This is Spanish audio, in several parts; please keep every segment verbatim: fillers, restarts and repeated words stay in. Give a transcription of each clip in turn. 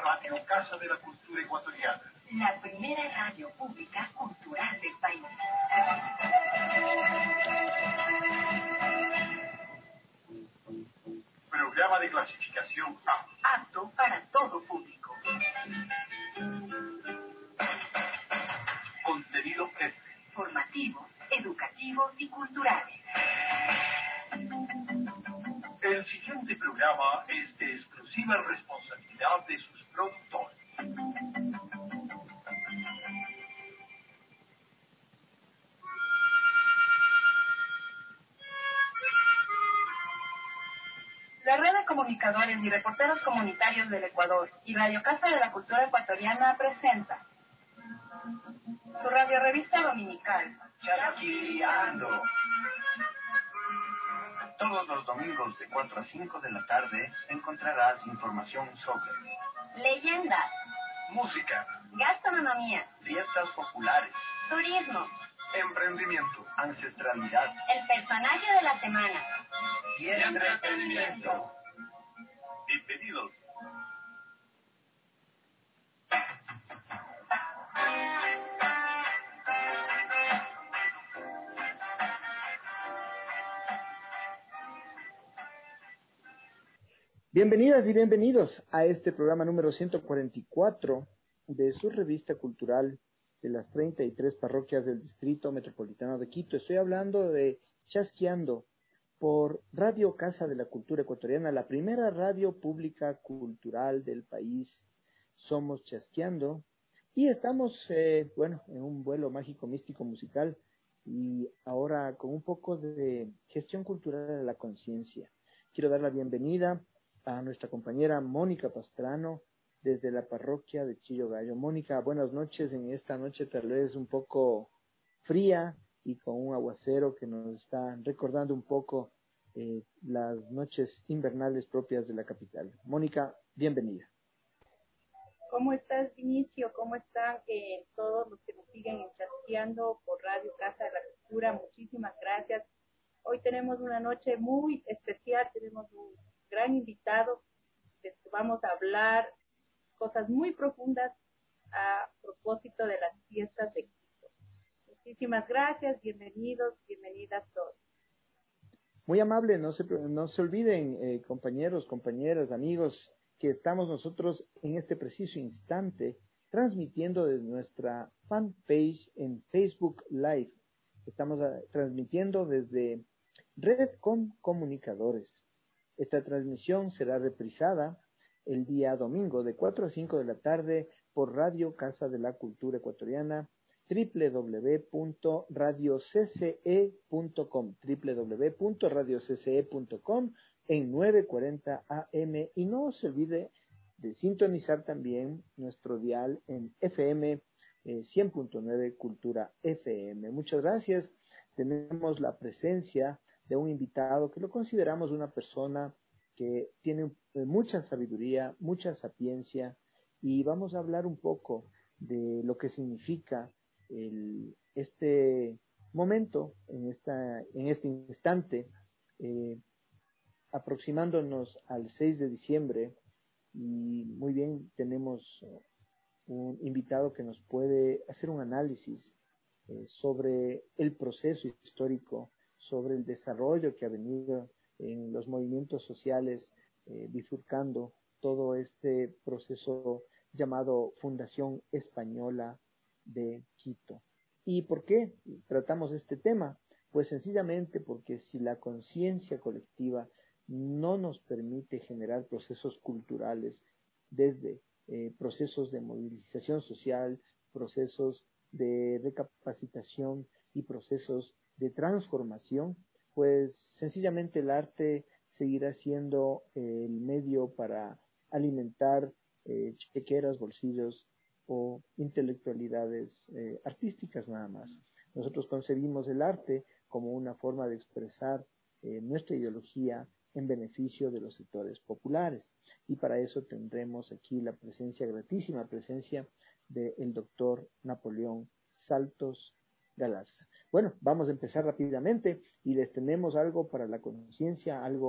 Radio Casa de la Cultura Ecuatoriana. La primera radio pública cultural del país. Programa de clasificación A. Apto para todo público. Contenido F. Formativos, educativos y culturales. El siguiente programa es de exclusiva responsabilidad de sus productores. La Red de Comunicadores y Reporteros Comunitarios del Ecuador y Radio Casa de la Cultura Ecuatoriana presenta su radiorevista dominical, Chasqueando. Todos los domingos de cuatro a cinco de la tarde encontrarás información sobre leyendas, Música, gastronomía, fiestas populares, turismo, emprendimiento, ancestralidad el personaje de la semana y entretenimiento. Bienvenidos. Bienvenidas y bienvenidos a este programa número ciento cuarenta y cuatro de su revista cultural de las treinta y tres parroquias del Distrito Metropolitano de Quito. Estoy hablando de Chasqueando por Radio Casa de la Cultura Ecuatoriana, la primera radio pública cultural del país. Somos Chasqueando y estamos, eh, bueno, en un vuelo mágico, místico, musical y ahora con un poco de gestión cultural de la conciencia. Quiero dar la bienvenida a nuestra compañera Mónica Pastrano desde la parroquia de Chillo Gallo. Mónica, buenas noches en esta noche tal vez un poco fría y con un aguacero que nos está recordando un poco eh, las noches invernales propias de la capital. Mónica, bienvenida. ¿Cómo estás, Vinicio? ¿Cómo están eh, todos los que nos siguen en Chasqueando por Radio Casa de la Cultura? Muchísimas gracias. Hoy tenemos una noche muy especial, tenemos un gran invitado, del que vamos a hablar cosas muy profundas a propósito de las fiestas de Quito. Muchísimas gracias, bienvenidos, bienvenidas todos. Muy amable, no se, no se olviden, eh, compañeros, compañeras, amigos, que estamos nosotros en este preciso instante transmitiendo desde nuestra fanpage en Facebook Live. Estamos uh, transmitiendo desde Red con Comunicadores. Esta transmisión será reprisada el día domingo de cuatro a cinco de la tarde por Radio Casa de la Cultura Ecuatoriana, doble u doble u doble u punto radio c c e punto com, doble u doble u doble u punto radio c c e punto com en nueve cuarenta A M. Y no se olvide de sintonizar también nuestro dial en F M eh, cien punto nueve Cultura F M. Muchas gracias. Tenemos la presencia de un invitado que lo consideramos una persona que tiene mucha sabiduría, mucha sapiencia, y vamos a hablar un poco de lo que significa el, este momento, en, esta, en este instante, eh, aproximándonos al seis de diciembre, y muy bien, tenemos un invitado que nos puede hacer un análisis eh, sobre el proceso histórico, sobre el desarrollo que ha venido en los movimientos sociales, eh, bifurcando todo este proceso llamado Fundación Española de Quito. ¿Y por qué tratamos este tema? Pues sencillamente porque si la conciencia colectiva no nos permite generar procesos culturales desde eh, procesos de movilización social, procesos de recapacitación y procesos de transformación, pues sencillamente el arte seguirá siendo eh, el medio para alimentar eh, chequeras, bolsillos o intelectualidades eh, artísticas nada más. Nosotros concebimos el arte como una forma de expresar eh, nuestra ideología en beneficio de los sectores populares, y para eso tendremos aquí la presencia, gratísima presencia del doctor Napoleón Saltos Galarza. Bueno, vamos a empezar rápidamente y les tenemos algo para la conciencia, algo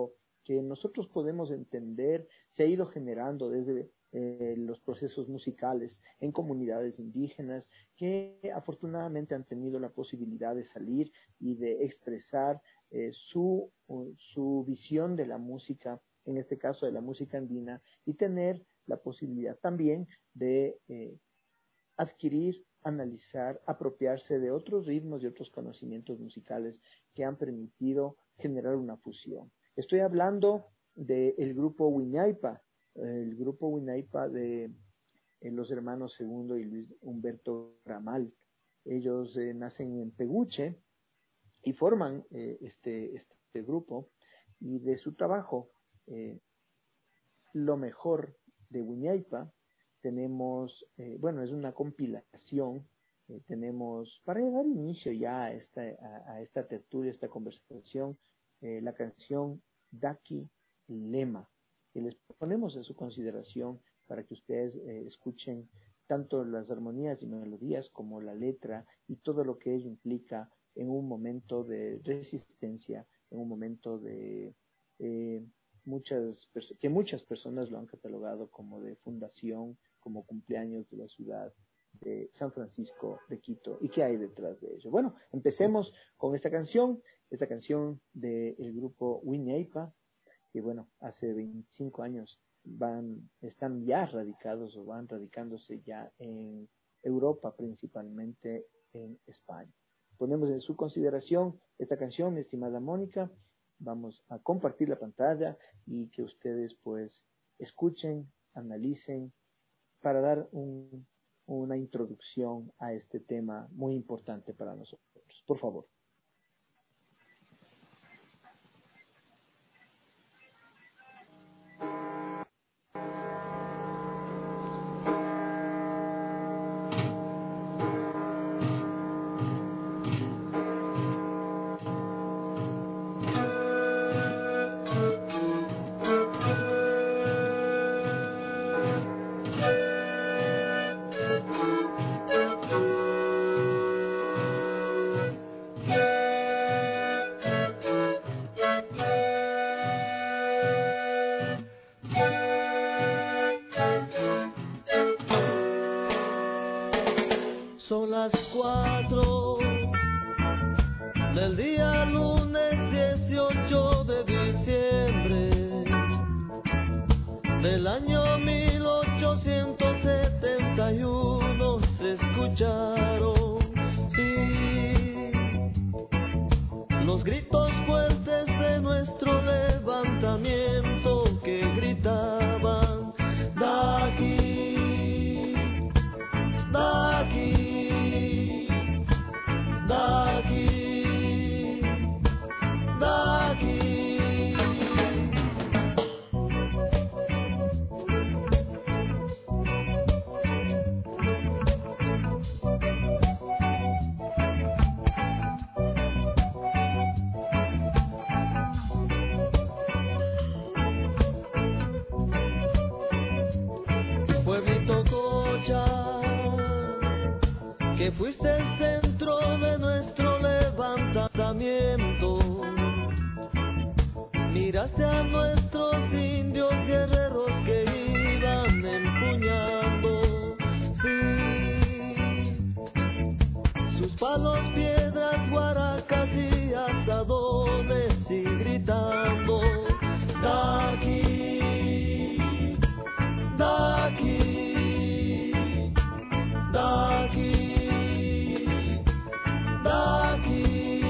que nosotros podemos entender se ha ido generando desde eh, los procesos musicales en comunidades indígenas que afortunadamente han tenido la posibilidad de salir y de expresar eh, su, su visión de la música, en este caso de la música andina, y tener la posibilidad también de eh, adquirir, analizar, apropiarse de otros ritmos y otros conocimientos musicales que han permitido generar una fusión. Estoy hablando del grupo Huinaypa, el grupo Huinaypa de eh, los hermanos Segundo y Luis Humberto Ramal. Ellos eh, nacen en Peguche y forman eh, este, este grupo, y de su trabajo, eh, lo mejor de Huinaypa, tenemos, eh, bueno, es una compilación, eh, tenemos, para dar inicio ya a esta, a, a esta tertulia, esta conversación, eh, la canción Daki Lema, que les ponemos en su consideración para que ustedes eh, escuchen tanto las armonías y melodías como la letra y todo lo que ello implica en un momento de resistencia, en un momento de eh, muchas que muchas personas lo han catalogado como de fundación, como cumpleaños de la ciudad de San Francisco de Quito. ¿Y qué hay detrás de ello? Bueno, empecemos con esta canción, esta canción del grupo Huinaypa, que bueno, hace veinticinco años van, están ya radicados o van radicándose ya en Europa, principalmente en España. Ponemos en su consideración esta canción, mi estimada Mónica. Vamos a compartir la pantalla y que ustedes pues escuchen, analicen, para dar un, una introducción a este tema muy importante para nosotros. Por favor. Son las cuatro del día lunes dieciocho de diciembre del año mil ochocientos setenta y uno. Se escucharon, sí, los gritos fuertes de nuestro levantamiento que gritaban: Daki, Daki, Daki, Daki. Pueblito Cocha, que fuiste el centro de nuestro levantamiento, miraste a nuestros indios guerreros que iban empuñando, sí, sus palos, piedras, guaracas y asadones, y gritando: Daki, Daki, Daki, Daki.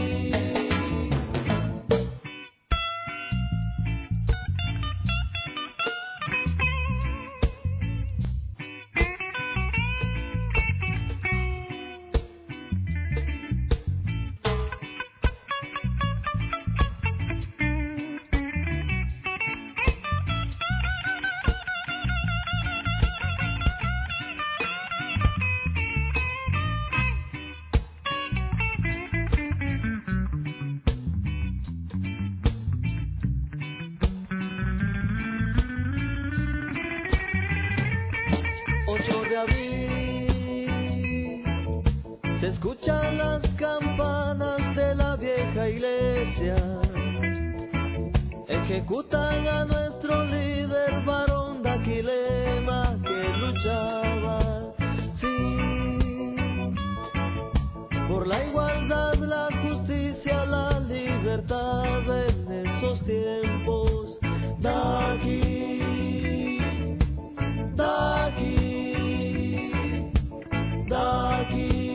ocho de abril, se escuchan las campanas de la vieja iglesia. El ejecutan a nuestro líder varón Daquilema que luchaba, sí, por la igualdad, la justicia, la libertad en esos tiempos. Daqui, Daqui, Daqui.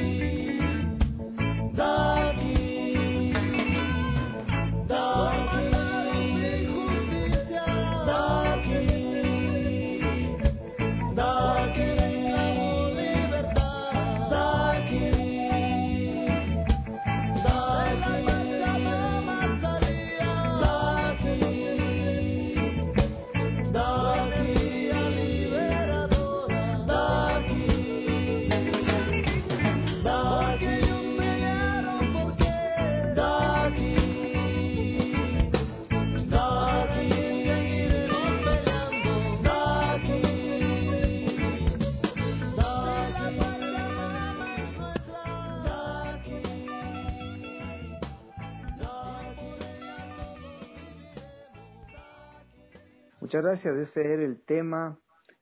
Muchas gracias. Ese era el tema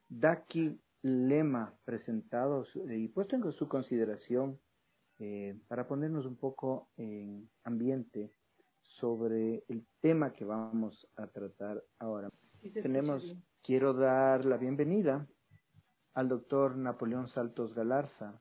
Daquilema presentado y puesto en su consideración eh, para ponernos un poco en ambiente sobre el tema que vamos a tratar ahora. Tenemos, quiero dar la bienvenida al doctor Napoleón Saltos Galarza,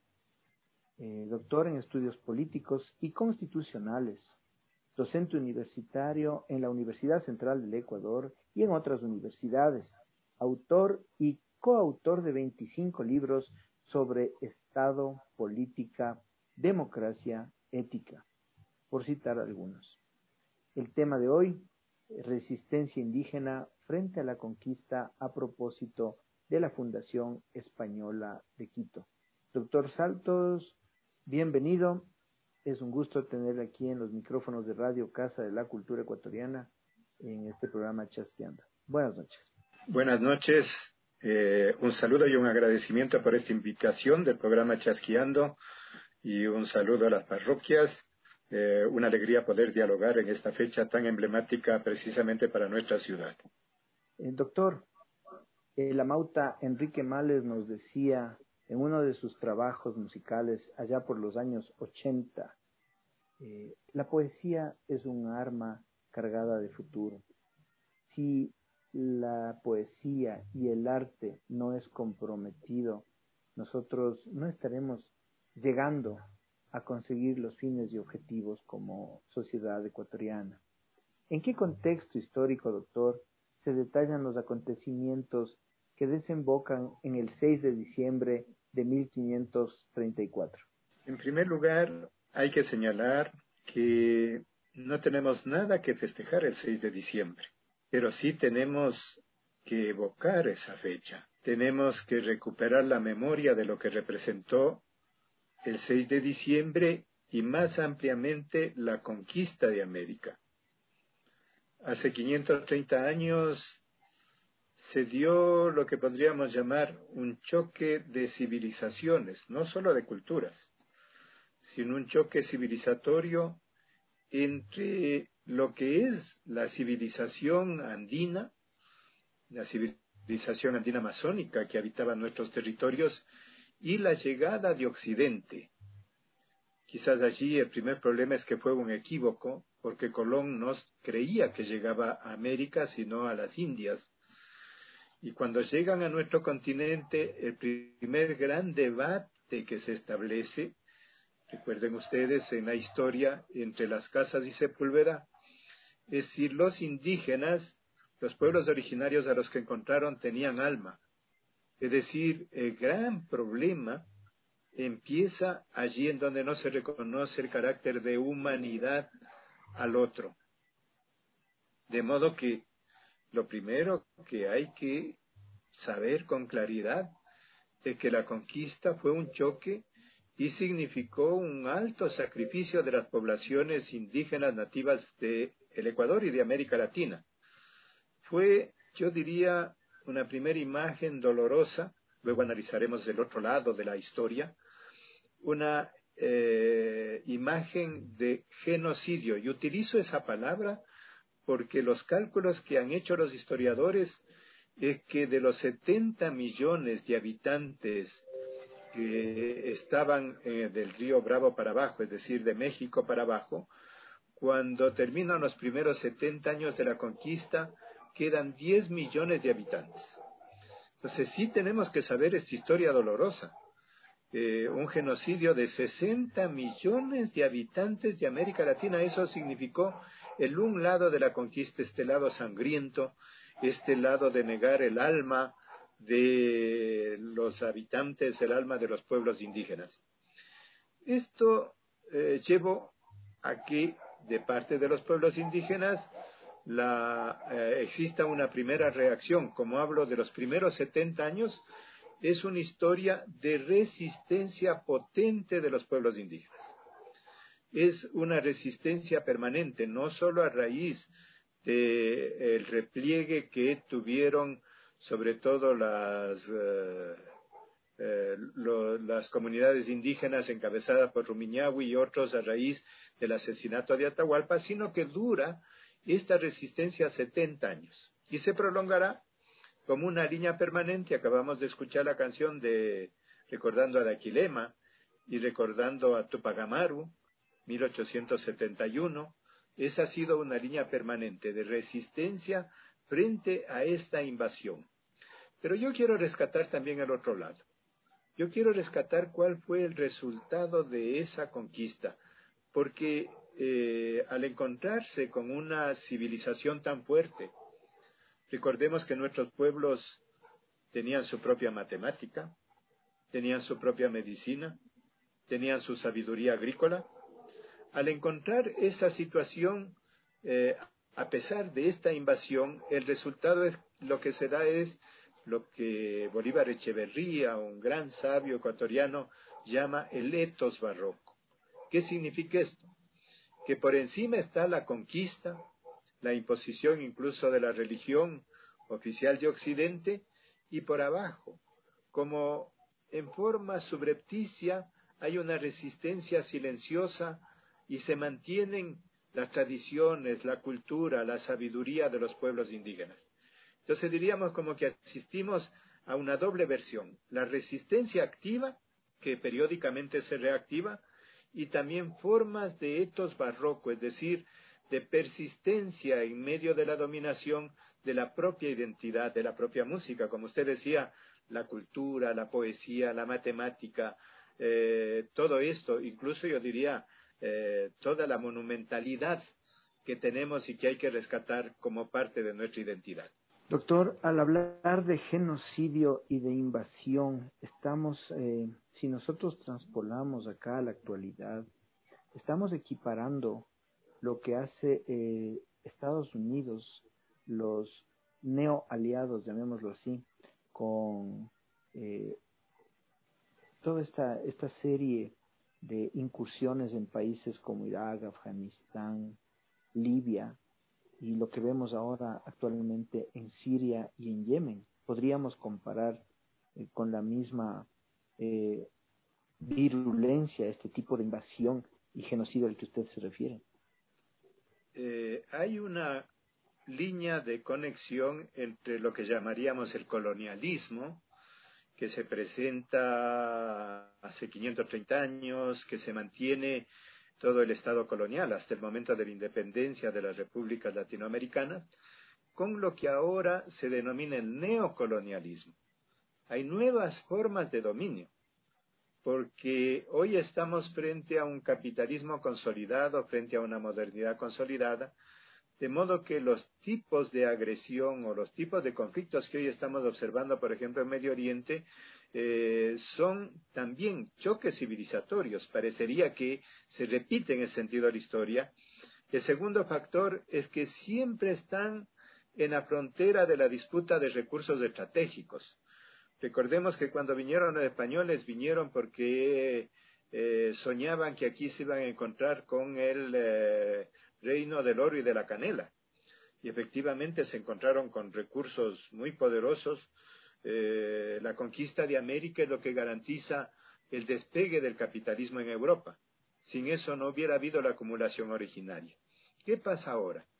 eh, doctor en estudios políticos y constitucionales, docente universitario en la Universidad Central del Ecuador y en otras universidades, autor y coautor de veinticinco libros sobre Estado, política, democracia, ética, por citar algunos. El tema de hoy, resistencia indígena frente a la conquista a propósito de la Fundación Española de Quito. Doctor Saltos, bienvenido. Es un gusto tenerle aquí en los micrófonos de Radio Casa de la Cultura Ecuatoriana en este programa Chasqueando. Buenas noches. Buenas noches. Eh, un saludo y un agradecimiento por esta invitación del programa Chasqueando y un saludo a las parroquias. Eh, una alegría poder dialogar en esta fecha tan emblemática precisamente para nuestra ciudad. Eh, doctor, el amauta Enrique Males nos decía en uno de sus trabajos musicales allá por los años ochenta, eh, la poesía es un arma cargada de futuro. Si la poesía y el arte no es comprometido, nosotros no estaremos llegando a conseguir los fines y objetivos como sociedad ecuatoriana. ¿En qué contexto histórico, doctor, se detallan los acontecimientos que desembocan en el seis de diciembre de mil quinientos treinta y cuatro? En primer lugar, hay que señalar que no tenemos nada que festejar el seis de diciembre, pero sí tenemos que evocar esa fecha. Tenemos que recuperar la memoria de lo que representó el seis de diciembre y más ampliamente la conquista de América. Hace quinientos treinta años se dio lo que podríamos llamar un choque de civilizaciones, no solo de culturas, sino un choque civilizatorio entre lo que es la civilización andina, la civilización andina amazónica que habitaba nuestros territorios, y la llegada de Occidente. Quizás allí el primer problema es que fue un equívoco, porque Colón no creía que llegaba a América, sino a las Indias. Y cuando llegan a nuestro continente, el primer gran debate que se establece, recuerden ustedes en la historia entre Las Casas y Sepúlveda, es si los indígenas, los pueblos originarios a los que encontraron, tenían alma. Es decir, el gran problema empieza allí en donde no se reconoce el carácter de humanidad al otro. De modo que lo primero que hay que saber con claridad es que la conquista fue un choque y significó un alto sacrificio de las poblaciones indígenas nativas del Ecuador y de América Latina. Fue, yo diría, una primera imagen dolorosa, luego analizaremos el otro lado de la historia, una eh, imagen de genocidio, y utilizo esa palabra porque los cálculos que han hecho los historiadores es que de los setenta millones de habitantes que estaban eh, del río Bravo para abajo, es decir, de México para abajo, cuando terminan los primeros setenta años de la conquista, quedan diez millones de habitantes. Entonces sí tenemos que saber esta historia dolorosa. Eh, un genocidio de sesenta millones de habitantes de América Latina, eso significó el un lado de la conquista, este lado sangriento, este lado de negar el alma de los habitantes, el alma de los pueblos indígenas. Esto eh, llevó a que de parte de los pueblos indígenas la, eh, exista una primera reacción. Como hablo de los primeros setenta años, es una historia de resistencia potente de los pueblos indígenas. Es una resistencia permanente, no solo a raíz del repliegue que tuvieron sobre todo las, eh, eh, lo, las comunidades indígenas encabezadas por Rumiñahui y otros a raíz del asesinato de Atahualpa, sino que dura esta resistencia setenta años y se prolongará como una línea permanente. Acabamos de escuchar la canción de recordando a Daquilema y recordando a Tupac Amaru, mil ochocientos setenta y uno. Esa ha sido una línea permanente de resistencia frente a esta invasión. Pero yo quiero rescatar también el otro lado. Yo quiero rescatar cuál fue el resultado de esa conquista, porque eh, al encontrarse con una civilización tan fuerte, recordemos que nuestros pueblos tenían su propia matemática, tenían su propia medicina, tenían su sabiduría agrícola. Al encontrar esa situación, eh, a pesar de esta invasión, el resultado es lo que se da es lo que Bolívar Echeverría, un gran sabio ecuatoriano, llama el etos barroco. ¿Qué significa esto? Que por encima está la conquista, la imposición incluso de la religión oficial de Occidente, y por abajo, como en forma subrepticia, hay una resistencia silenciosa y se mantienen las tradiciones, la cultura, la sabiduría de los pueblos indígenas. Entonces diríamos como que asistimos a una doble versión, la resistencia activa, que periódicamente se reactiva, y también formas de etos barroco, es decir, de persistencia en medio de la dominación de la propia identidad, de la propia música, como usted decía, la cultura, la poesía, la matemática, eh, todo esto, incluso yo diría, eh, toda la monumentalidad que tenemos y que hay que rescatar como parte de nuestra identidad. Doctor, al hablar de genocidio y de invasión, estamos, eh, si nosotros transpolamos acá a la actualidad, estamos equiparando lo que hace eh, Estados Unidos, los neoaliados, llamémoslo así, con eh, toda esta, esta serie de incursiones en países como Irak, Afganistán, Libia, y lo que vemos ahora actualmente en Siria y en Yemen. Podríamos comparar eh, con la misma eh, virulencia este tipo de invasión y genocidio al que usted se refiere. Eh, hay una línea de conexión entre lo que llamaríamos el colonialismo, que se presenta hace quinientos treinta años, que se mantiene todo el Estado colonial hasta el momento de la independencia de las repúblicas latinoamericanas, con lo que ahora se denomina el neocolonialismo. Hay nuevas formas de dominio, porque hoy estamos frente a un capitalismo consolidado, frente a una modernidad consolidada, de modo que los tipos de agresión o los tipos de conflictos que hoy estamos observando, por ejemplo, en Medio Oriente, eh, son también choques civilizatorios. Parecería que se repite en el sentido de la historia. El segundo factor es que siempre están en la frontera de la disputa de recursos estratégicos. Recordemos que cuando vinieron los españoles, vinieron porque eh, soñaban que aquí se iban a encontrar con el eh, reino del oro y de la canela. Y efectivamente se encontraron con recursos muy poderosos. Eh, la conquista de América es lo que garantiza el despegue del capitalismo en Europa. Sin eso no hubiera habido la acumulación originaria. ¿Qué pasa ahora?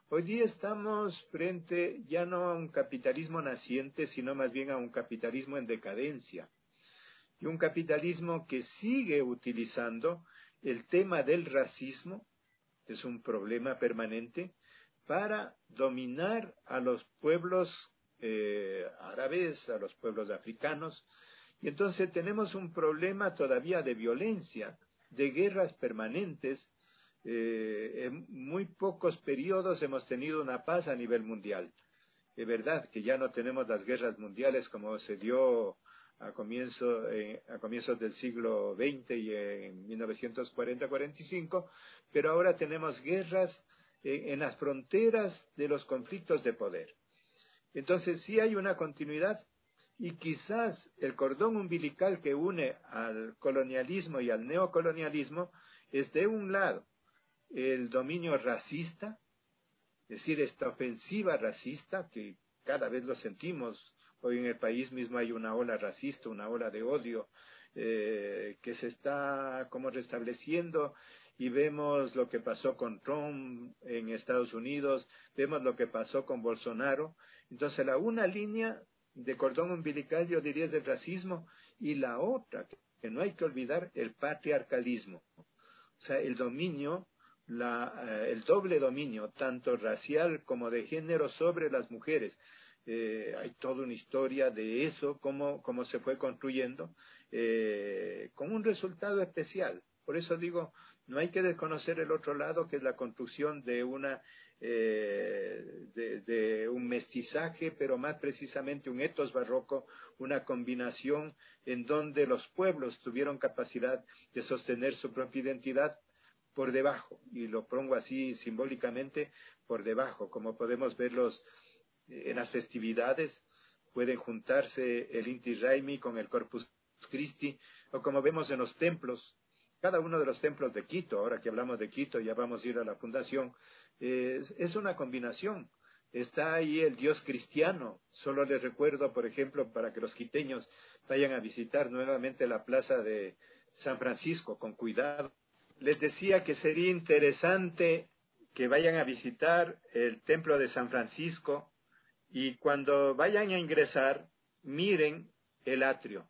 Hoy día estamos frente ya no a un capitalismo naciente, sino más bien a un capitalismo en decadencia. Y un capitalismo que sigue utilizando el tema del racismo, que es un problema permanente, para dominar a los pueblos eh, árabes, a los pueblos africanos. Y entonces tenemos un problema todavía de violencia, de guerras permanentes. Eh, en muy pocos periodos hemos tenido una paz a nivel mundial. Es verdad que ya no tenemos las guerras mundiales como se dio a, comienzo, eh, a comienzos del siglo veinte y en mil novecientos cuarenta a cuarenta y cinco, pero ahora tenemos guerras eh, en las fronteras de los conflictos de poder. Entonces sí hay una continuidad y quizás el cordón umbilical que une al colonialismo y al neocolonialismo es de un lado el dominio racista, es decir, esta ofensiva racista que cada vez lo sentimos. Hoy en el país mismo hay una ola racista, una ola de odio eh, que se está como restableciendo y vemos lo que pasó con Trump en Estados Unidos, vemos lo que pasó con Bolsonaro. Entonces la una línea de cordón umbilical yo diría es del racismo y la otra, que no hay que olvidar, el patriarcalismo. O sea, el dominio, la, eh, el doble dominio, tanto racial como de género sobre las mujeres. Eh, hay toda una historia de eso, cómo, cómo se fue construyendo, eh, con un resultado especial. Por eso digo, no hay que desconocer el otro lado, que es la construcción de una eh, de, de un mestizaje, pero más precisamente un etos barroco, una combinación en donde los pueblos tuvieron capacidad de sostener su propia identidad por debajo, y lo pongo así simbólicamente, por debajo, como podemos verlos en las festividades, pueden juntarse el Inti Raymi con el Corpus Christi, o como vemos en los templos, cada uno de los templos de Quito, ahora que hablamos de Quito, ya vamos a ir a la fundación, es, es una combinación. Está ahí el Dios cristiano. Solo les recuerdo, por ejemplo, para que los quiteños vayan a visitar nuevamente la plaza de San Francisco, con cuidado. Les decía que sería interesante que vayan a visitar el templo de San Francisco y cuando vayan a ingresar, miren el atrio.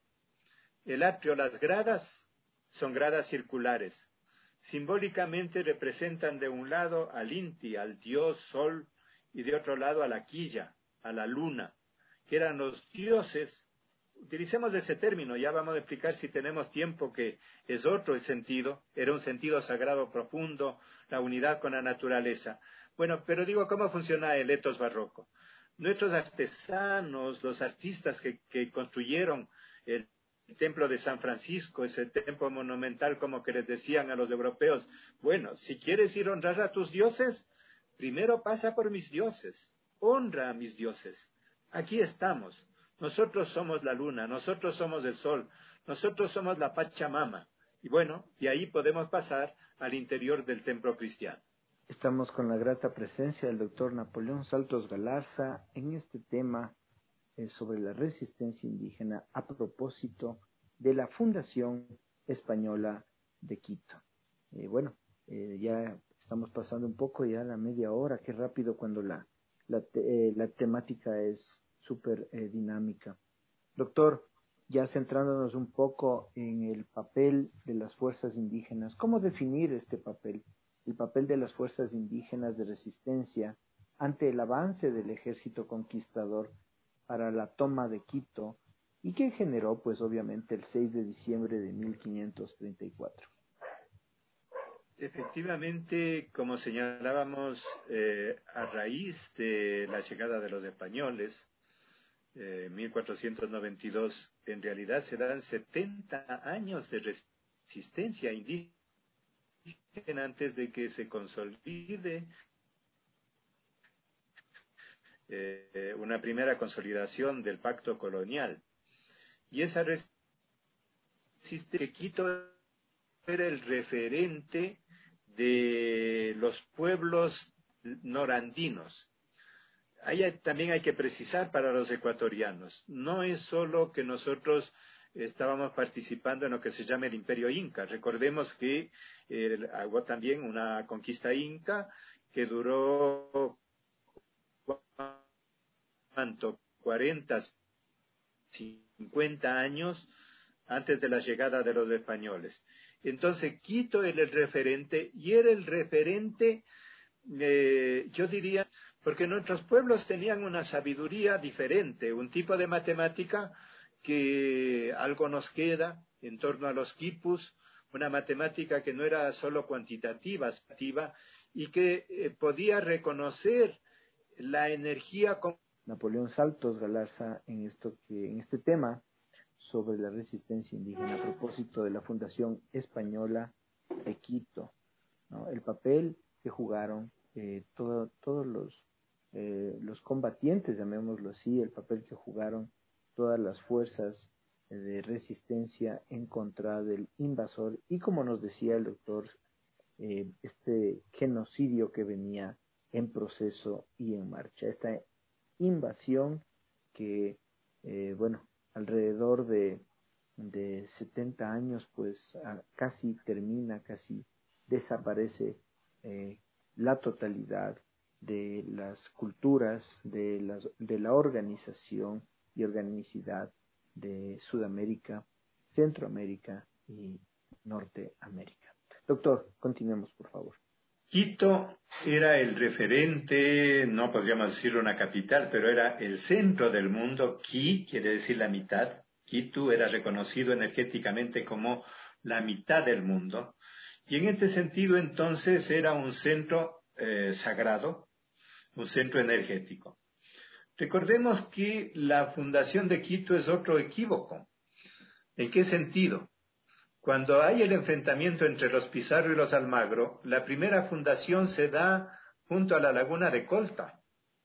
El atrio, las gradas, son gradas circulares. Simbólicamente representan de un lado al Inti, al dios sol, y de otro lado a la quilla, a la luna, que eran los dioses. Utilicemos ese término, ya vamos a explicar si tenemos tiempo que es otro el sentido, era un sentido sagrado profundo, la unidad con la naturaleza. Bueno, pero digo, ¿cómo funciona el etos barroco? Nuestros artesanos, los artistas que, que construyeron el templo de San Francisco, ese templo monumental como que les decían a los europeos, bueno, si quieres ir a honrar a tus dioses, primero pasa por mis dioses, honra a mis dioses. Aquí estamos, nosotros somos la luna, nosotros somos el sol, nosotros somos la Pachamama. Y bueno, y ahí podemos pasar al interior del templo cristiano. Estamos con la grata presencia del doctor Napoleón Saltos Galarza en este tema eh, sobre la resistencia indígena a propósito de la Fundación Española de Quito. Eh, bueno, eh, ya estamos pasando un poco ya la media hora, qué rápido cuando la, la, te, eh, la temática es súper eh, dinámica. Doctor, ya centrándonos un poco en el papel de las fuerzas indígenas, ¿cómo definir este papel? El papel de las fuerzas indígenas de resistencia ante el avance del ejército conquistador para la toma de Quito y que generó, pues obviamente, el seis de diciembre de mil quinientos treinta y cuatro. Efectivamente, como señalábamos, eh, a raíz de la llegada de los españoles, eh, mil cuatrocientos noventa y dos, en realidad se dan setenta años de resistencia indígena antes de que se consolide eh, una primera consolidación del pacto colonial. Y esa resistencia que Quito era el referente de los pueblos norandinos. Ahí hay, también hay que precisar para los ecuatorianos, no es solo que nosotros estábamos participando en lo que se llama el Imperio Inca. Recordemos que eh, hubo también una conquista inca que duró ¿cuánto? cuarenta, cincuenta años antes de la llegada de los españoles. Entonces Quito era el referente, y era el referente, eh, yo diría, porque nuestros pueblos tenían una sabiduría diferente, un tipo de matemática que algo nos queda en torno a los quipus, una matemática que no era solo cuantitativa, activa, y que eh, podía reconocer la energía. Con... Napoleón Saltos Galarza en esto que en este tema sobre la resistencia indígena a propósito de la Fundación Española de Quito, ¿no? El papel que jugaron eh, todo, todos los, eh, los combatientes, llamémoslo así, el papel que jugaron todas las fuerzas eh, de resistencia en contra del invasor y, como nos decía el doctor, eh, este genocidio que venía en proceso y en marcha, esta invasión que, eh, bueno, alrededor de, de setenta años, pues a, casi termina, casi desaparece eh, la totalidad de las culturas, de, las, de la organización y organicidad de Sudamérica, Centroamérica y Norteamérica. Doctor, continuemos, por favor. Quito era el referente, no podríamos decir una capital, pero era el centro del mundo. Qui quiere decir la mitad. Quito era reconocido energéticamente como la mitad del mundo. Y en este sentido, entonces, era un centro eh, sagrado, un centro energético. Recordemos que la fundación de Quito es otro equívoco. ¿En qué sentido? Cuando hay el enfrentamiento entre los Pizarro y los Almagro, la primera fundación se da junto a la laguna de Colta.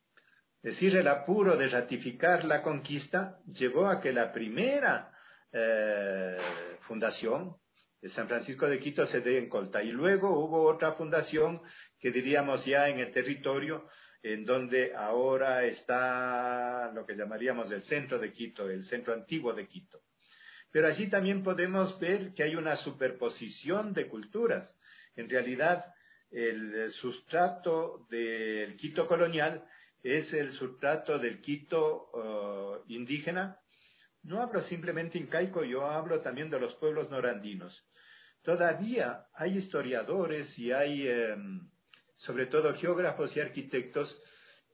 Es decir, el apuro de ratificar la conquista llevó a que la primera eh, fundación de San Francisco de Quito se dé en Colta. Y luego hubo otra fundación que diríamos ya en el territorio, en donde ahora está lo que llamaríamos el centro de Quito, el centro antiguo de Quito. Pero allí también podemos ver que hay una superposición de culturas. En realidad, el sustrato del Quito colonial es el sustrato del Quito uh, indígena. No hablo simplemente incaico, yo hablo también de los pueblos norandinos. Todavía hay historiadores y hay, eh, sobre todo, geógrafos y arquitectos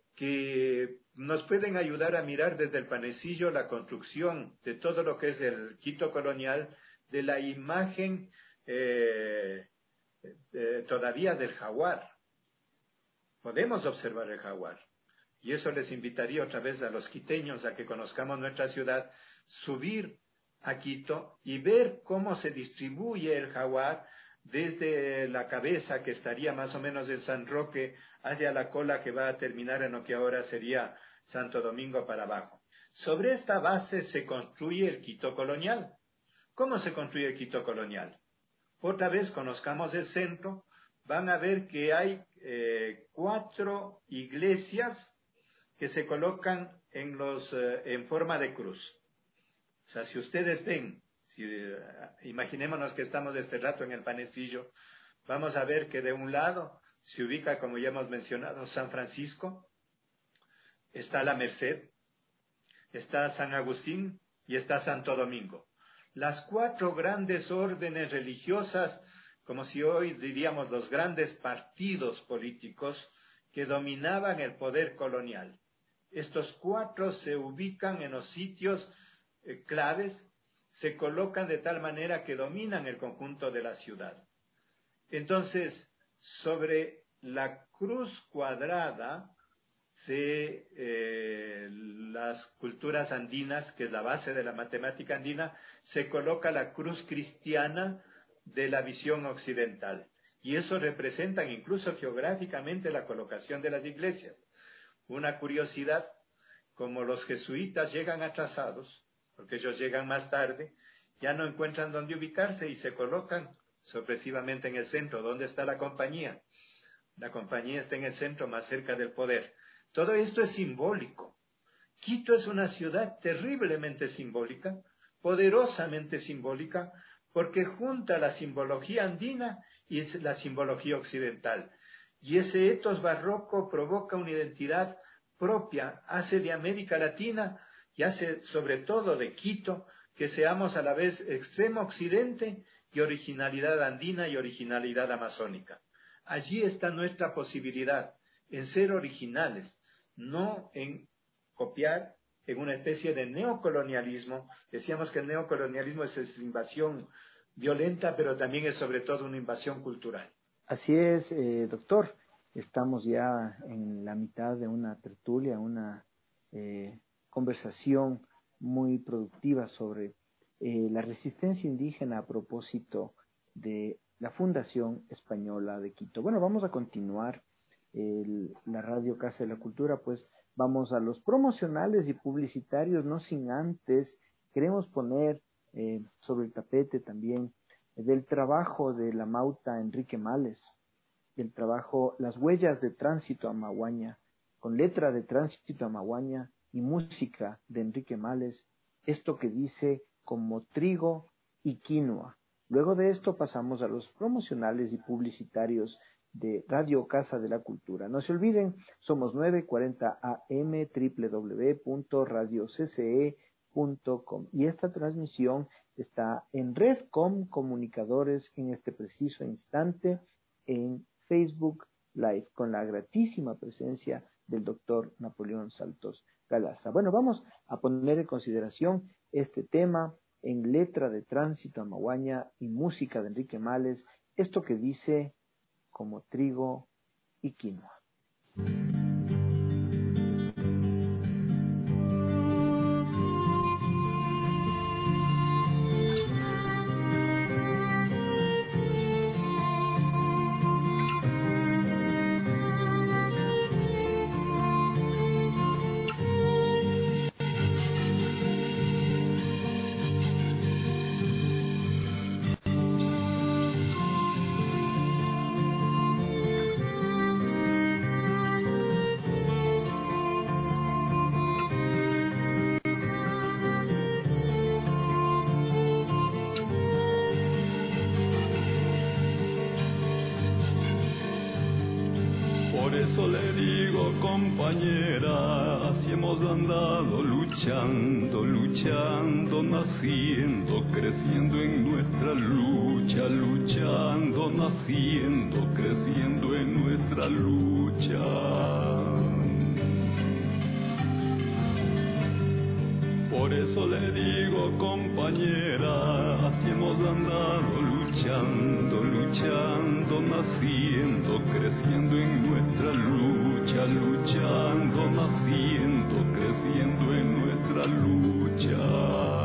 que nos pueden ayudar a mirar desde el panecillo la construcción de todo lo que es el Quito colonial, de la imagen eh, eh, todavía del jaguar. Podemos observar el jaguar. Y eso les invitaría otra vez a los quiteños a que conozcamos nuestra ciudad, subir a Quito y ver cómo se distribuye el jaguar desde la cabeza, que estaría más o menos en San Roque, hacia la cola que va a terminar en lo que ahora sería Santo Domingo para abajo. Sobre esta base se construye el Quito colonial. ¿Cómo se construye el Quito colonial? Otra vez conozcamos el centro, van a ver que hay eh, cuatro iglesias que se colocan en, los, eh, en forma de cruz. O sea, si ustedes ven, si, uh, imaginémonos que estamos este rato en el panecillo, vamos a ver que de un lado se ubica, como ya hemos mencionado, San Francisco, está la Merced, está San Agustín y está Santo Domingo. Las cuatro grandes órdenes religiosas, como si hoy diríamos los grandes partidos políticos que dominaban el poder colonial. Estos cuatro se ubican en los sitios eh, claves, se colocan de tal manera que dominan el conjunto de la ciudad. Entonces, sobre la cruz cuadrada de eh, las culturas andinas, que es la base de la matemática andina, se coloca la cruz cristiana de la visión occidental. Y eso representa incluso geográficamente la colocación de las iglesias. Una curiosidad, como los jesuitas llegan atrasados, porque ellos llegan más tarde, ya no encuentran dónde ubicarse y se colocan sorpresivamente en el centro. ¿Dónde está la compañía? La compañía está en el centro, más cerca del poder. Todo esto es simbólico. Quito es una ciudad terriblemente simbólica, poderosamente simbólica, porque junta la simbología andina y la simbología occidental. Y ese etos barroco provoca una identidad propia, hace de América Latina y hace sobre todo de Quito, que seamos a la vez extremo occidente y originalidad andina y originalidad amazónica. Allí está nuestra posibilidad, en ser originales, no en copiar en una especie de neocolonialismo. Decíamos que el neocolonialismo es esa invasión violenta, pero también es sobre todo una invasión cultural. Así es, eh, doctor. Estamos ya en la mitad de una tertulia, una eh, conversación muy productiva sobre eh, la resistencia indígena a propósito de la Fundación Española de Quito. Bueno, vamos a continuar el, la Radio Casa de la Cultura, pues vamos a los promocionales y publicitarios, no sin antes, queremos poner eh, sobre el tapete también eh, del trabajo de la Mauta Enrique Males, del trabajo Las Huellas de Tránsito Amaguaña, con letra de Tránsito Amaguaña y música de Enrique Males, esto que dice como trigo y quinoa. Luego de esto pasamos a los promocionales y publicitarios de Radio Casa de la Cultura. No se olviden, somos nueve cuarenta A M, doble u doble u doble u punto radio c c e punto com. Y esta transmisión está en Redcom Comunicadores en este preciso instante en Facebook Live, con la gratísima presencia del doctor Napoleón Saltos Galaza. Bueno, vamos a poner en consideración este tema en letra de Tránsito Amaguaña y música de Enrique Males, esto que dice como trigo y quinoa. Compañera, así hemos andado luchando, luchando, naciendo, creciendo en nuestra lucha, luchando, naciendo, creciendo en nuestra lucha. Por eso le digo, compañera, así hemos andado luchando, luchando, naciendo, creciendo en nuestra lucha, luchando, naciendo, creciendo en nuestra lucha.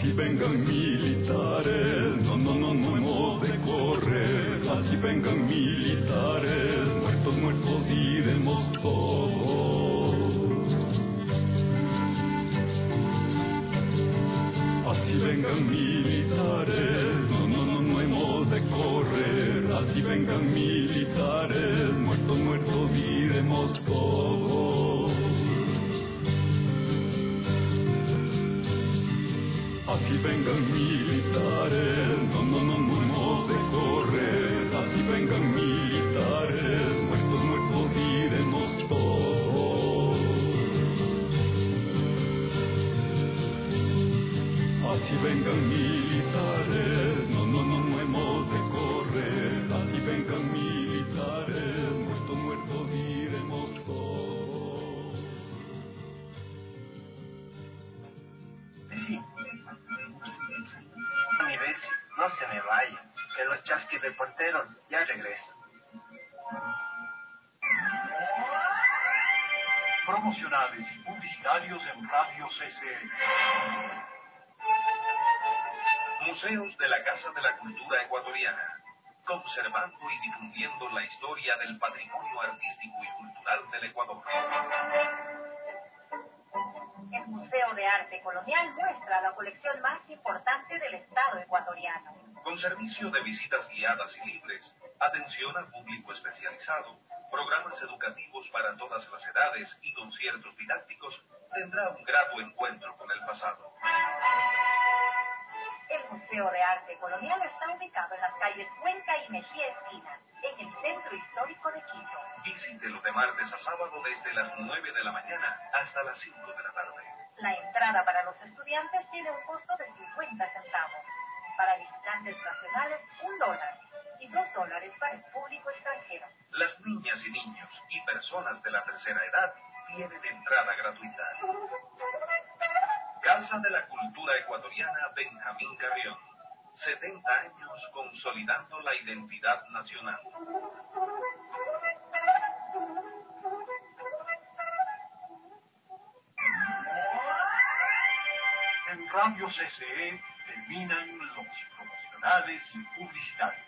Así vengan militares, no, no, no, no hemos de correr. Así vengan militares, muertos, muertos iremos todos. Así vengan militares, no, no, no, no hemos de correr. Así vengan militares, muertos, muertos iremos todos. Así vengan militares, no, no, no, no hemos de correr. Así vengan militares, muertos, muertos iremos todos. Así vengan militares, no, no, no, no hemos de correr. Así vengan militares, muertos, muertos iremos todos. Sí. Mi vez, no se me vaya, que los chasquirreporteros ya regresan. Promocionales y publicitarios en Radio C C. Museos de la Casa de la Cultura Ecuatoriana, conservando y difundiendo la historia del patrimonio artístico y cultural del Ecuador. El Museo de Arte Colonial muestra la colección más importante del Estado ecuatoriano. Con servicio de visitas guiadas y libres, atención al público especializado, programas educativos para todas las edades y conciertos didácticos, tendrá un grato encuentro con el pasado. El Museo de Arte Colonial está ubicado en las calles Cuenca y Mejía Esquina, en el centro histórico de Quito. Visítelo de martes a sábado desde las nueve de la mañana hasta las cinco de la tarde. La entrada para los estudiantes tiene un costo de cincuenta centavos. Para visitantes nacionales, un dólar. Y dos dólares para el público extranjero. Las niñas y niños y personas de la tercera edad tienen entrada gratuita. Casa de la Cultura Ecuatoriana Benjamín Carrión. setenta años consolidando la identidad nacional. En Radio C C E terminan los promocionales y publicitarios.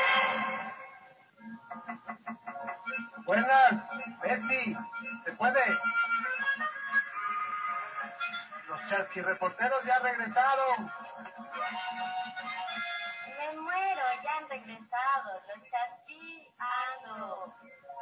Buenas, Betty, ¿se puede? Los chasquirreporteros ya regresaron. Me muero, ya han regresado, los chasquiando.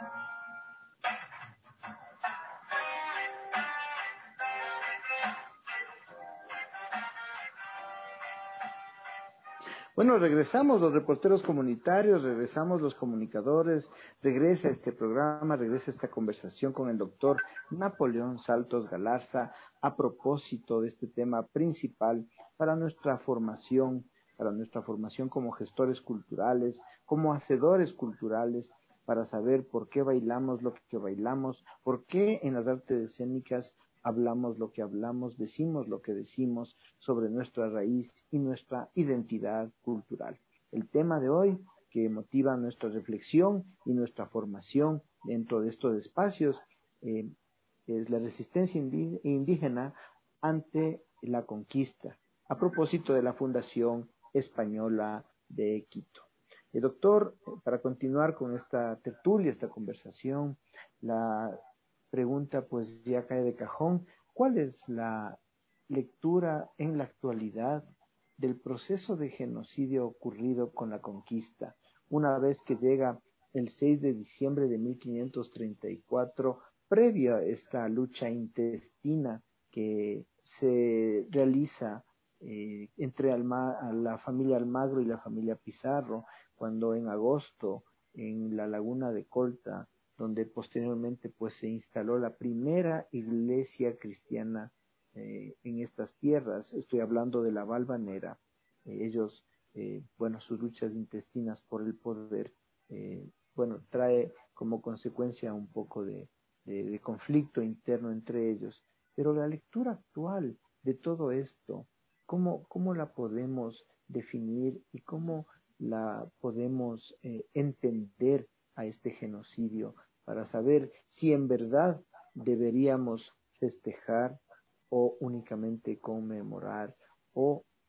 Bueno, regresamos los reporteros comunitarios, regresamos los comunicadores, regresa este programa, regresa esta conversación con el doctor Napoleón Saltos Galarza a propósito de este tema principal para nuestra formación, para nuestra formación como gestores culturales, como hacedores culturales, para saber por qué bailamos lo que bailamos, por qué en las artes escénicas hablamos lo que hablamos, decimos lo que decimos sobre nuestra raíz y nuestra identidad cultural. El tema de hoy que motiva nuestra reflexión y nuestra formación dentro de estos espacios eh, es la resistencia indígena ante la conquista, a propósito de la Fundación Española de Quito. El doctor, para continuar con esta tertulia, esta conversación, la pregunta pues ya cae de cajón, ¿cuál es la lectura en la actualidad del proceso de genocidio ocurrido con la conquista, una vez que llega el seis de diciembre de mil quinientos treinta y cuatro, previa a esta lucha intestina que se realiza eh, entre Alma, la familia Almagro y la familia Pizarro, cuando en agosto en la laguna de Colta, donde posteriormente pues se instaló la primera iglesia cristiana eh, en estas tierras. Estoy hablando de la Valvanera. Eh, ellos, eh, bueno, sus luchas intestinas por el poder, eh, bueno, trae como consecuencia un poco de, de, de conflicto interno entre ellos. Pero la lectura actual de todo esto, ¿cómo, cómo la podemos definir y cómo la podemos eh, entender a este genocidio, para saber si en verdad deberíamos festejar o únicamente conmemorar, o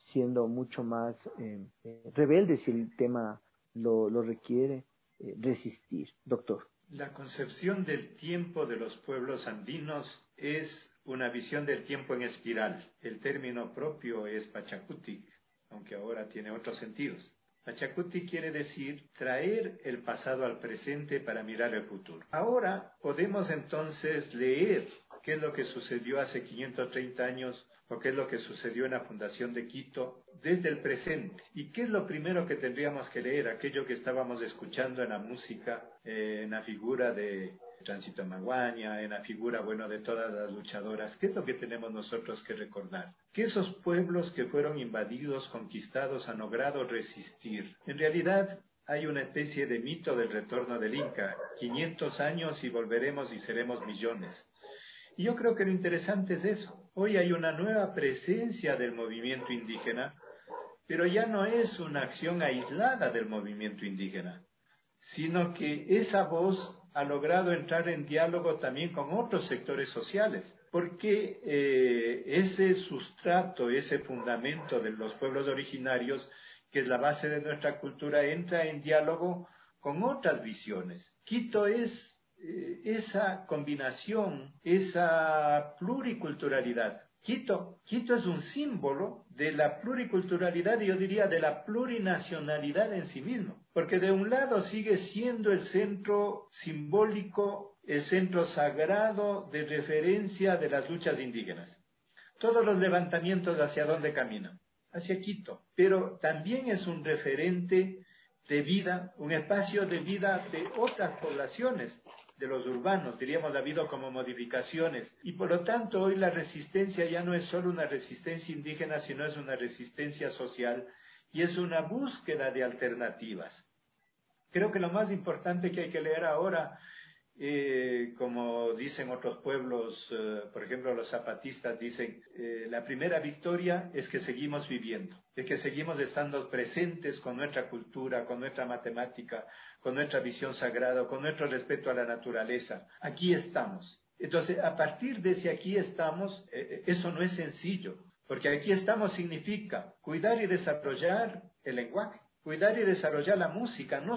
siendo mucho más eh, eh, rebeldes si el tema lo, lo requiere, eh, resistir. Doctor. La concepción del tiempo de los pueblos andinos es una visión del tiempo en espiral. El término propio es Pachacutic, aunque ahora tiene otros sentidos. Pachacutic quiere decir traer el pasado al presente para mirar el futuro. Ahora podemos entonces leer qué es lo que sucedió hace quinientos treinta años o qué es lo que sucedió en la fundación de Quito desde el presente. ¿Y qué es lo primero que tendríamos que leer? Aquello que estábamos escuchando en la música, eh, en la figura de Tránsito Maguaña, en la figura, bueno, de todas las luchadoras. ¿Qué es lo que tenemos nosotros que recordar? Que esos pueblos que fueron invadidos, conquistados, han logrado resistir. En realidad, hay una especie de mito del retorno del Inca. quinientos años y volveremos y seremos millones. Y yo creo que lo interesante es eso. Hoy hay una nueva presencia del movimiento indígena, pero ya no es una acción aislada del movimiento indígena, sino que esa voz ha logrado entrar en diálogo también con otros sectores sociales, porque eh, ese sustrato, ese fundamento de los pueblos originarios, que es la base de nuestra cultura, entra en diálogo con otras visiones. Quito es eh, esa combinación, esa pluriculturalidad. Quito, Quito es un símbolo de la pluriculturalidad y yo diría de la plurinacionalidad en sí mismo, porque de un lado sigue siendo el centro simbólico, el centro sagrado de referencia de las luchas indígenas. Todos los levantamientos hacia dónde caminan, hacia Quito, pero también es un referente de vida, un espacio de vida de otras poblaciones, de los urbanos, diríamos, ha habido como modificaciones, y por lo tanto hoy la resistencia ya no es solo una resistencia indígena, sino es una resistencia social, y es una búsqueda de alternativas. Creo que lo más importante que hay que leer ahora, eh, como dicen otros pueblos, eh, por ejemplo los zapatistas dicen, eh, la primera victoria es que seguimos viviendo, es que seguimos estando presentes con nuestra cultura, con nuestra matemática, con nuestra visión sagrada, con nuestro respeto a la naturaleza. Aquí estamos. Entonces, a partir de ese aquí estamos, eh, eso no es sencillo, porque aquí estamos significa cuidar y desarrollar el lenguaje, cuidar y desarrollar la música, no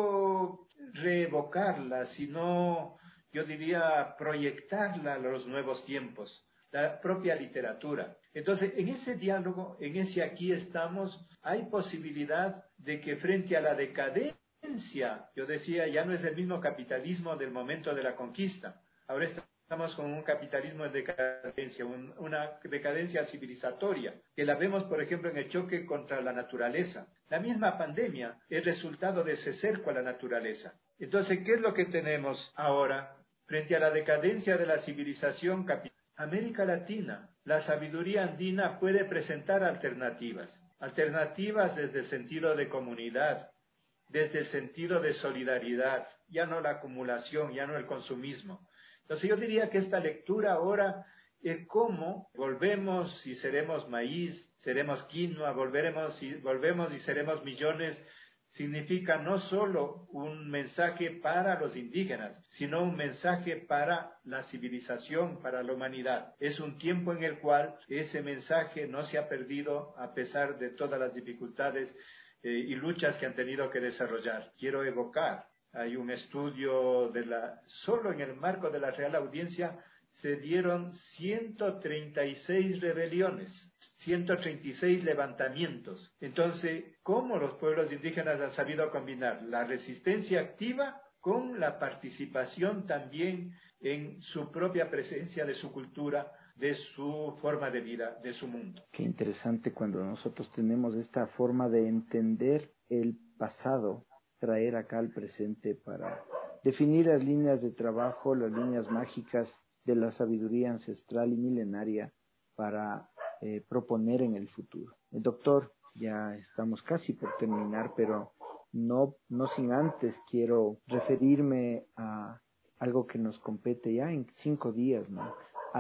solo reevocarla, sino, yo diría, proyectarla a los nuevos tiempos, la propia literatura. Entonces, en ese diálogo, en ese aquí estamos, hay posibilidad de que frente a la decadencia, yo decía, ya no es el mismo capitalismo del momento de la conquista, ahora estamos con un capitalismo en decadencia, un, una decadencia civilizatoria, que la vemos, por ejemplo, en el choque contra la naturaleza. La misma pandemia es resultado de ese cerco a la naturaleza. Entonces, ¿qué es lo que tenemos ahora frente a la decadencia de la civilización capitalista? América Latina, la sabiduría andina puede presentar alternativas, alternativas desde el sentido de comunidad, desde el sentido de solidaridad, ya no la acumulación, ya no el consumismo. Entonces yo diría que esta lectura ahora es cómo volvemos y seremos maíz, seremos quinoa, volveremos y, volvemos y seremos millones, significa no solo un mensaje para los indígenas, sino un mensaje para la civilización, para la humanidad. Es un tiempo en el cual ese mensaje no se ha perdido a pesar de todas las dificultades eh, y luchas que han tenido que desarrollar. Quiero evocar, hay un estudio de la, solo en el marco de la Real Audiencia se dieron ciento treinta y seis rebeliones, ciento treinta y seis levantamientos. Entonces, ¿cómo los pueblos indígenas han sabido combinar la resistencia activa con la participación también en su propia presencia de su cultura, de su forma de vida, de su mundo? Qué interesante cuando nosotros tenemos esta forma de entender el pasado, traer acá al presente para definir las líneas de trabajo, las líneas mágicas de la sabiduría ancestral y milenaria para eh, proponer en el futuro. El doctor, ya estamos casi por terminar, pero no, no sin antes quiero referirme a algo que nos compete ya en cinco días, ¿no?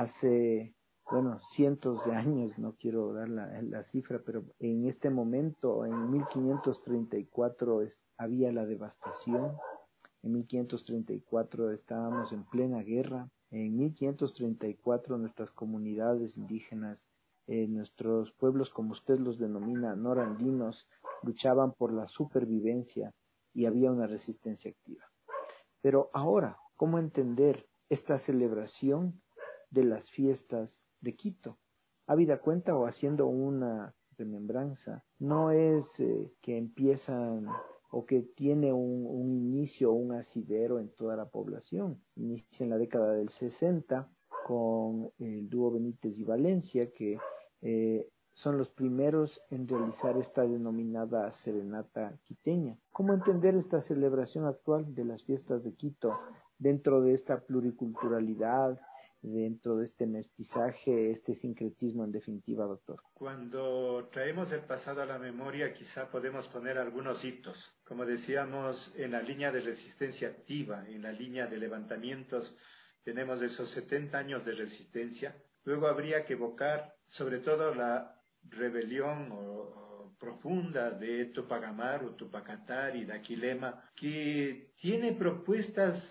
Hace, bueno, cientos de años, no quiero dar la, la cifra, pero en este momento, en mil quinientos treinta y cuatro, es, había la devastación. En mil quinientos treinta y cuatro estábamos en plena guerra. En mil quinientos treinta y cuatro nuestras comunidades indígenas eh, nuestros pueblos, como usted los denomina, norandinos, luchaban por la supervivencia y había una resistencia activa. Pero ahora, ¿cómo entender esta celebración de las fiestas de Quito? Habida cuenta o haciendo una remembranza, no es eh, que empiezan o que tiene un, un inicio, un asidero en toda la población. Inicia en la década del sesenta con el dúo Benítez y Valencia, que eh, son los primeros en realizar esta denominada serenata quiteña. ¿Cómo entender esta celebración actual de las fiestas de Quito dentro de esta pluriculturalidad, dentro de este mestizaje, este sincretismo en definitiva, doctor? Cuando traemos el pasado a la memoria, quizá podemos poner algunos hitos. Como decíamos, en la línea de resistencia activa, en la línea de levantamientos, tenemos esos setenta años de resistencia. Luego habría que evocar sobre todo la rebelión o, o profunda de Tupac Amaru, Tupac Katari, Daquilema, que tiene propuestas.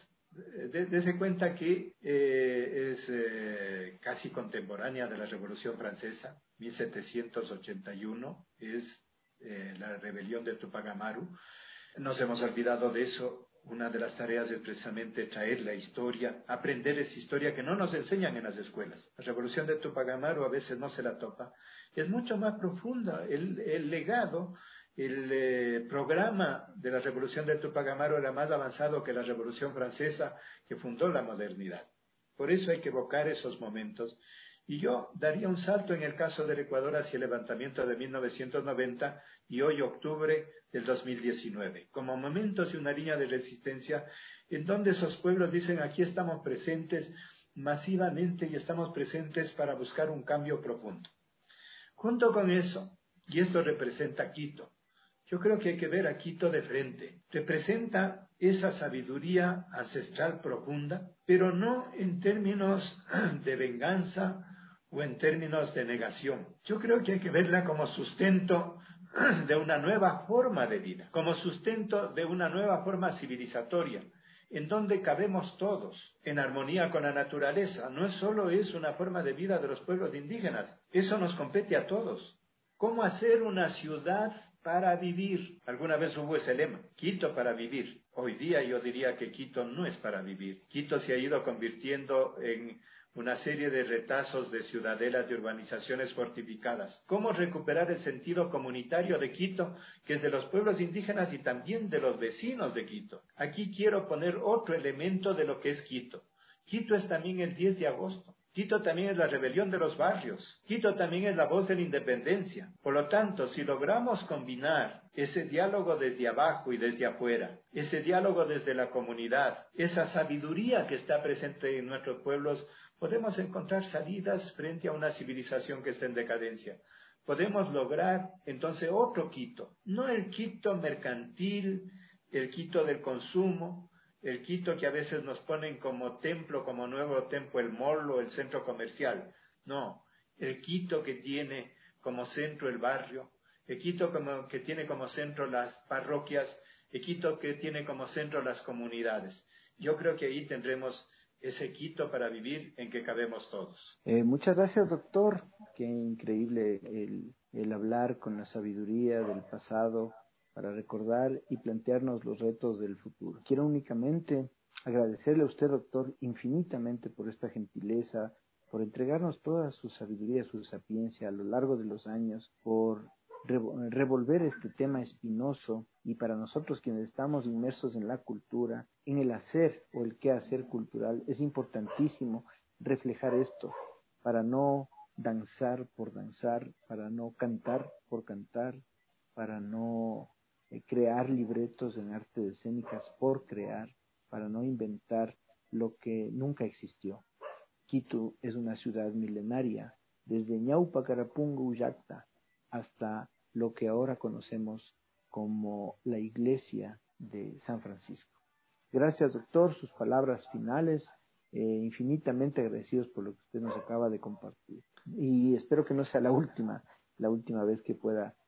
Dese cuenta que eh, es eh, casi contemporánea de la Revolución Francesa, mil setecientos ochenta y uno, es eh, la rebelión de Tupac Amaru. Nos hemos olvidado de eso. Una de las tareas es precisamente traer la historia, aprender esa historia que no nos enseñan en las escuelas. La revolución de Tupac Amaru a veces no se la topa. Es mucho más profunda. El, el legado, el eh, programa de la revolución de Tupac Amaru era más avanzado que la revolución francesa que fundó la modernidad. Por eso hay que evocar esos momentos. Y yo daría un salto en el caso del Ecuador hacia el levantamiento de mil novecientos noventa y hoy octubre del dos mil diecinueve, como momentos de una línea de resistencia en donde esos pueblos dicen: aquí estamos presentes masivamente y estamos presentes para buscar un cambio profundo. Junto con eso, y esto representa Quito, yo creo que hay que ver a Quito de frente. Representa esa sabiduría ancestral profunda, pero no en términos de venganza o en términos de negación. Yo creo que hay que verla como sustento de una nueva forma de vida, como sustento de una nueva forma civilizatoria, en donde cabemos todos, en armonía con la naturaleza. No es solo es una forma de vida de los pueblos indígenas, eso nos compete a todos. ¿Cómo hacer una ciudad para vivir? Alguna vez hubo ese lema, Quito para vivir. Hoy día yo diría que Quito no es para vivir. Quito se ha ido convirtiendo en una serie de retazos de ciudadelas, de urbanizaciones fortificadas. ¿Cómo recuperar el sentido comunitario de Quito, que es de los pueblos indígenas y también de los vecinos de Quito? Aquí quiero poner otro elemento de lo que es Quito. Quito es también el diez de agosto. Quito también es la rebelión de los barrios. Quito también es la voz de la independencia. Por lo tanto, si logramos combinar ese diálogo desde abajo y desde afuera, ese diálogo desde la comunidad, esa sabiduría que está presente en nuestros pueblos, podemos encontrar salidas frente a una civilización que está en decadencia. Podemos lograr entonces otro Quito, no el Quito mercantil, el Quito del consumo, el Quito que a veces nos ponen como templo, como nuevo templo, el mall o el centro comercial. No, el Quito que tiene como centro el barrio, el Quito como, que tiene como centro las parroquias, el Quito que tiene como centro las comunidades. Yo creo que ahí tendremos ese Quito para vivir en que cabemos todos. Eh, muchas gracias, doctor. Qué increíble el, el hablar con la sabiduría del pasado para recordar y plantearnos los retos del futuro. Quiero únicamente agradecerle a usted, doctor, infinitamente por esta gentileza, por entregarnos toda su sabiduría, su sapiencia a lo largo de los años, por revolver este tema espinoso, y para nosotros quienes estamos inmersos en la cultura, en el hacer o el qué hacer cultural, es importantísimo reflejar esto para no danzar por danzar, para no cantar por cantar, para no eh, crear libretos en artes escénicas por crear, para no inventar lo que nunca existió. Quito es una ciudad milenaria, desde Ñaupa, Carapungo, Ullacta, hasta lo que ahora conocemos como la iglesia de San Francisco. Gracias, doctor, sus palabras finales, eh, infinitamente agradecidos por lo que usted nos acaba de compartir. Y espero que no sea la última, la última vez que pueda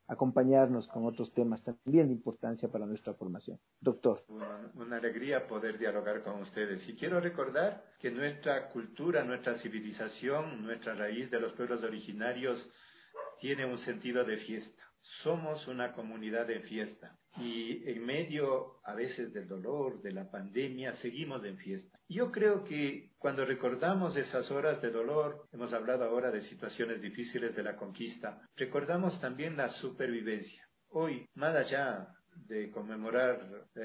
acompañarnos con otros temas también de importancia para nuestra formación. Doctor. Una, una alegría poder dialogar con ustedes. Y quiero recordar que nuestra cultura, nuestra civilización, nuestra raíz de los pueblos originarios tiene un sentido de fiesta. Somos una comunidad de fiesta y en medio a veces del dolor, de la pandemia, seguimos en fiesta. Yo creo que cuando recordamos esas horas de dolor, hemos hablado ahora de situaciones difíciles de la conquista, recordamos también la supervivencia. Hoy, más allá de conmemorar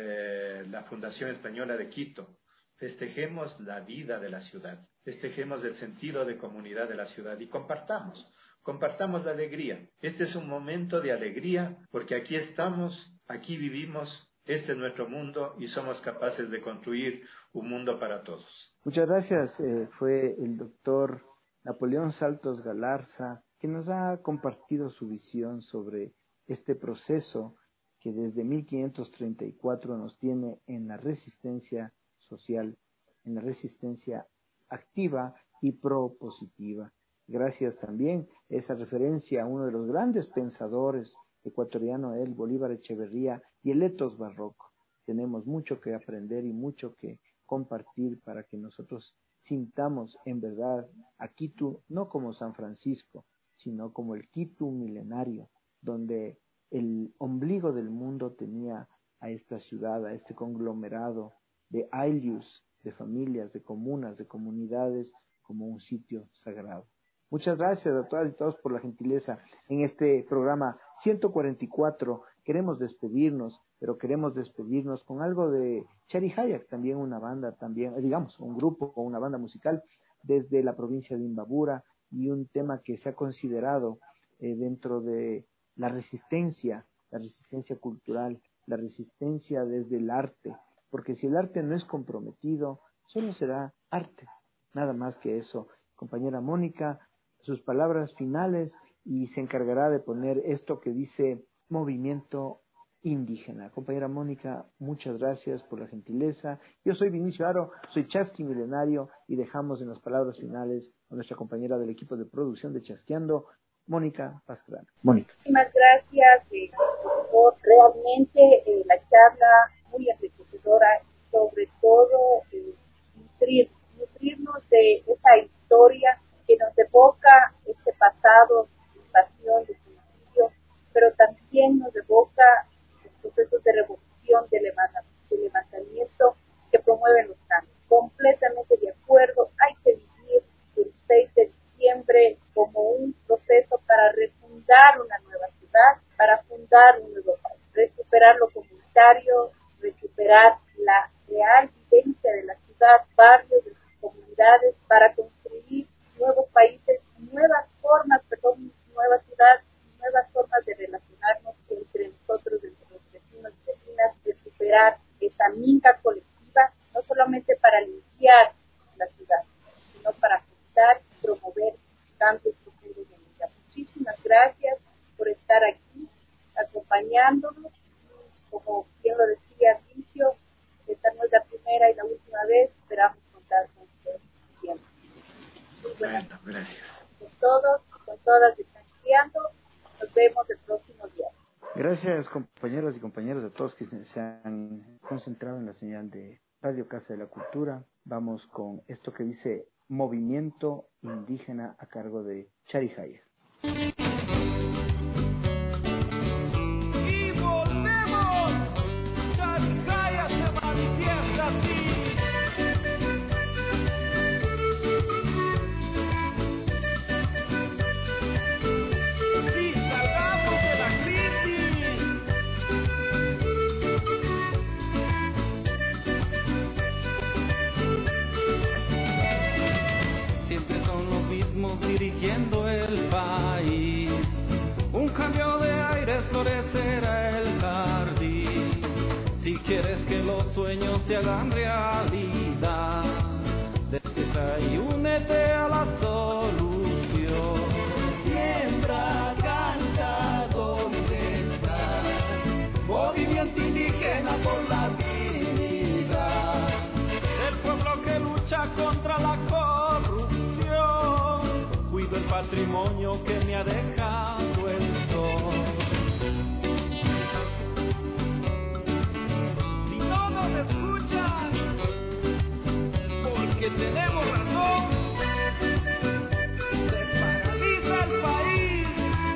eh, la Fundación Española de Quito, festejemos la vida de la ciudad, festejemos el sentido de comunidad de la ciudad y compartamos. Compartamos la alegría. Este es un momento de alegría porque aquí estamos, aquí vivimos, este es nuestro mundo y somos capaces de construir un mundo para todos. Muchas gracias. Eh, fue el doctor Napoleón Saltos Galarza que nos ha compartido su visión sobre este proceso que desde mil quinientos treinta y cuatro nos tiene en la resistencia social, en la resistencia activa y propositiva. Gracias también a esa referencia a uno de los grandes pensadores ecuatorianos, el Bolívar Echeverría y el etos barroco. Tenemos mucho que aprender y mucho que compartir para que nosotros sintamos en verdad a Quito no como San Francisco, sino como el Quito milenario, donde el ombligo del mundo tenía a esta ciudad, a este conglomerado de aylus, de familias, de comunas, de comunidades, como un sitio sagrado. Muchas gracias a todas y todos por la gentileza en este programa ciento cuarenta y cuatro. Queremos despedirnos, pero queremos despedirnos con algo de Chari Hayak, también una banda, también, digamos, un grupo o una banda musical desde la provincia de Imbabura y un tema que se ha considerado eh, dentro de la resistencia, la resistencia cultural, la resistencia desde el arte, porque si el arte no es comprometido, solo será arte, nada más que eso. Compañera Mónica, sus palabras finales y se encargará de poner esto que dice movimiento indígena. Compañera Mónica, muchas gracias por la gentileza. Yo soy Vinicio Aro, soy Chasqui Milenario y dejamos en las palabras finales a nuestra compañera del equipo de producción de Chasqueando, Mónica Pastrana. Mónica. Muchísimas gracias. Eh, por realmente eh, la charla muy enriquecedora, sobre todo eh, nutrir, nutrirnos de esa historia que nos evoca este pasado de invasión, de genocidio, pero también nos evoca los procesos de revolución, de levantamiento que promueven los cambios. Completamente de acuerdo, hay que vivir el seis de diciembre como un proceso para refundar una nueva ciudad, para fundar un nuevo país, recuperar lo comunitario, recuperar la real vivencia de la ciudad, barrios, de sus comunidades, para construir nuevos países, nuevas formas, perdón, nueva ciudad, nuevas formas de relacionarnos entre nosotros, entre los vecinos y vecinas, recuperar esa minga colectiva, no solamente para limpiar la ciudad, sino para ajustar y promover cambios profundos en ella. Muchísimas gracias por estar aquí, acompañándonos. Como bien lo decía Vicio, esta no es la primera y la última vez, esperamos contar con ustedes siempre. Muy buenas bueno, gracias. Con todos, con todas, descansando. Nos vemos el próximo día. Gracias, compañeros y compañeras de todos que se han concentrado en la señal de Radio Casa de la Cultura. Vamos con esto que dice Movimiento Indígena a cargo de Chari Hayak. Y volvemos. Chari Hayak se manifiesta así. Dirigiendo el país, un cambio de aire florecerá el jardín. Si quieres que los sueños se hagan realidad, despierta y únete a la solución. Siembra, canta donde estás, movimiento indígena por la dignidad, el pueblo que lucha contra la corrupción. Cuido el patrimonio que me ha dejado el sol. tenemos razón, se paraliza el país.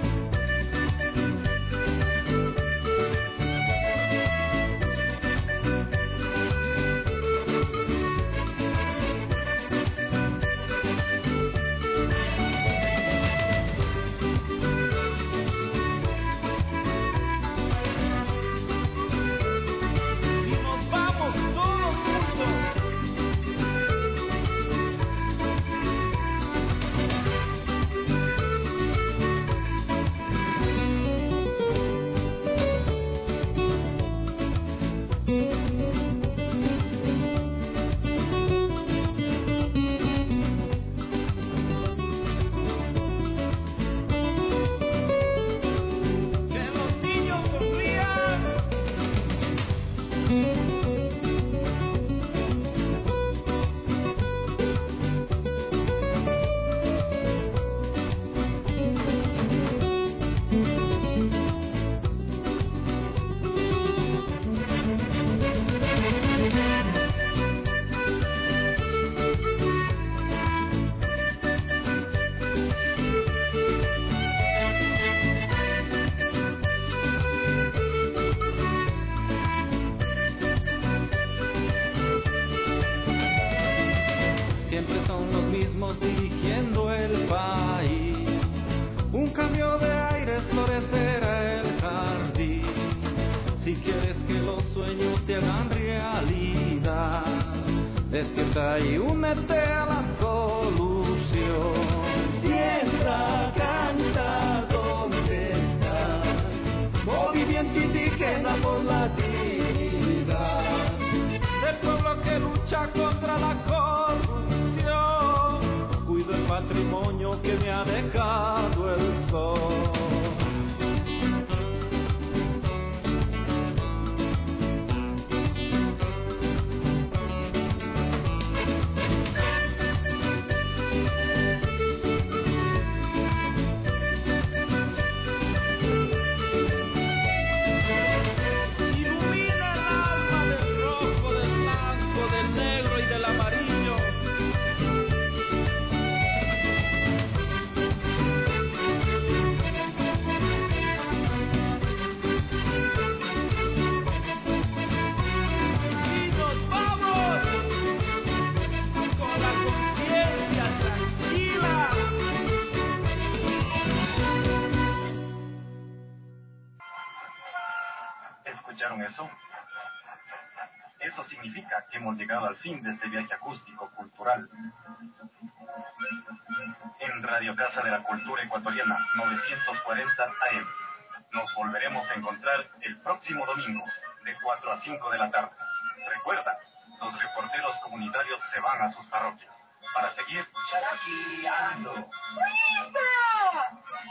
Dirigiendo el país, un cambio de aire florecerá el jardín. Si quieres que los sueños te hagan realidad, despierta y únete a la solución. Siembra, canta donde estás, movimiento indígena por la dignidad del pueblo que lucha contra la corrupción. Cuido el patrimonio que me ha dejado el sol. Ilumina el alma del rojo, del blanco, del negro y del amarillo. ¿Escucharon eso? Eso significa que hemos llegado al fin de este viaje acústico cultural. En Radio Casa de la Cultura Ecuatoriana, novecientos cuarenta A M. Nos volveremos a encontrar el próximo domingo, de cuatro a cinco de la tarde. Recuerda, los reporteros comunitarios se van a sus parroquias para seguir charaqueando.